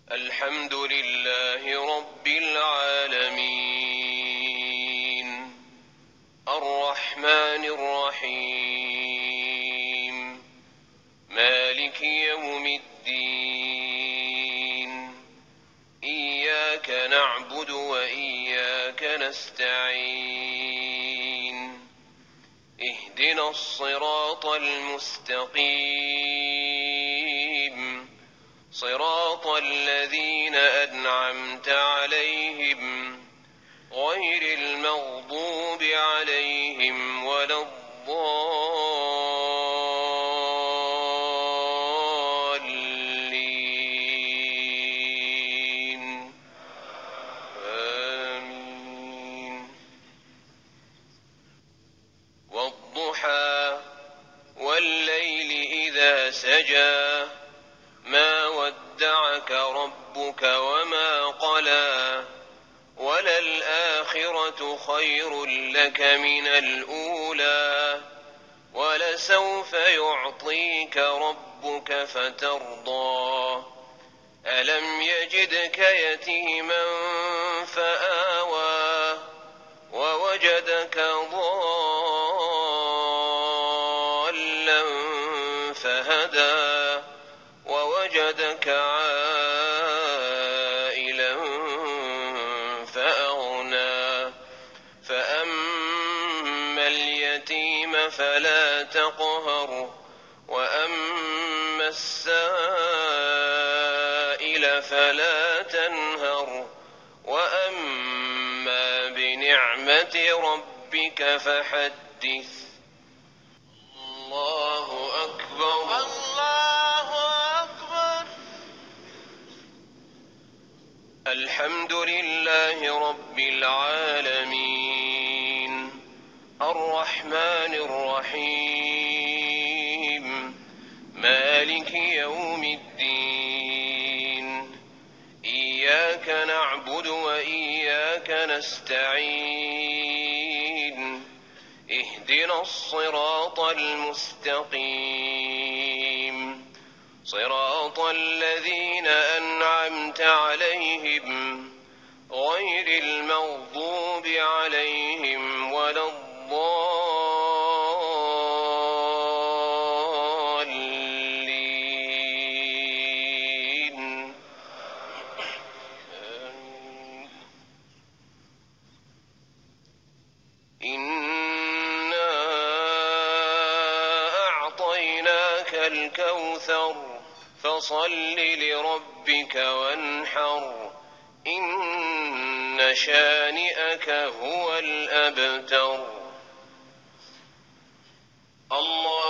الحمد لله رب العالمين الرحمن الرحيم مالك يوم الدين إياك نعبد وإياك نستعين اهدنا الصراط المستقيم صراط الذين أنعمت عليهم غير المغضوب عليهم ولا الضالين آمين. والضحى والليل إذا سجى ما ودعك ربك وما قلى وللآخرة خير لك من الأولى ولسوف يعطيك ربك فترضى ألم يجدك يتيما فآوى ووجدك ضالا فهدى ووجدك عائلا فأغنى فأما اليتيم فلا تقهر وأما السائل فلا تنهر وأما بنعمة ربك فحدث. الله أكبر الله أكبر. الحمد لله رب العالمين الرحمن الرحيم مالك يوم الدين إياك نعبد وإياك نستعين اهدنا الصراط المستقيم صراط الذين أنعمت عليهم غير المغضوب عليهم ولا الضالين. إنا أعطيناك الكوثر فصل لربك وانحر إن شانئك هو الأبتر. الله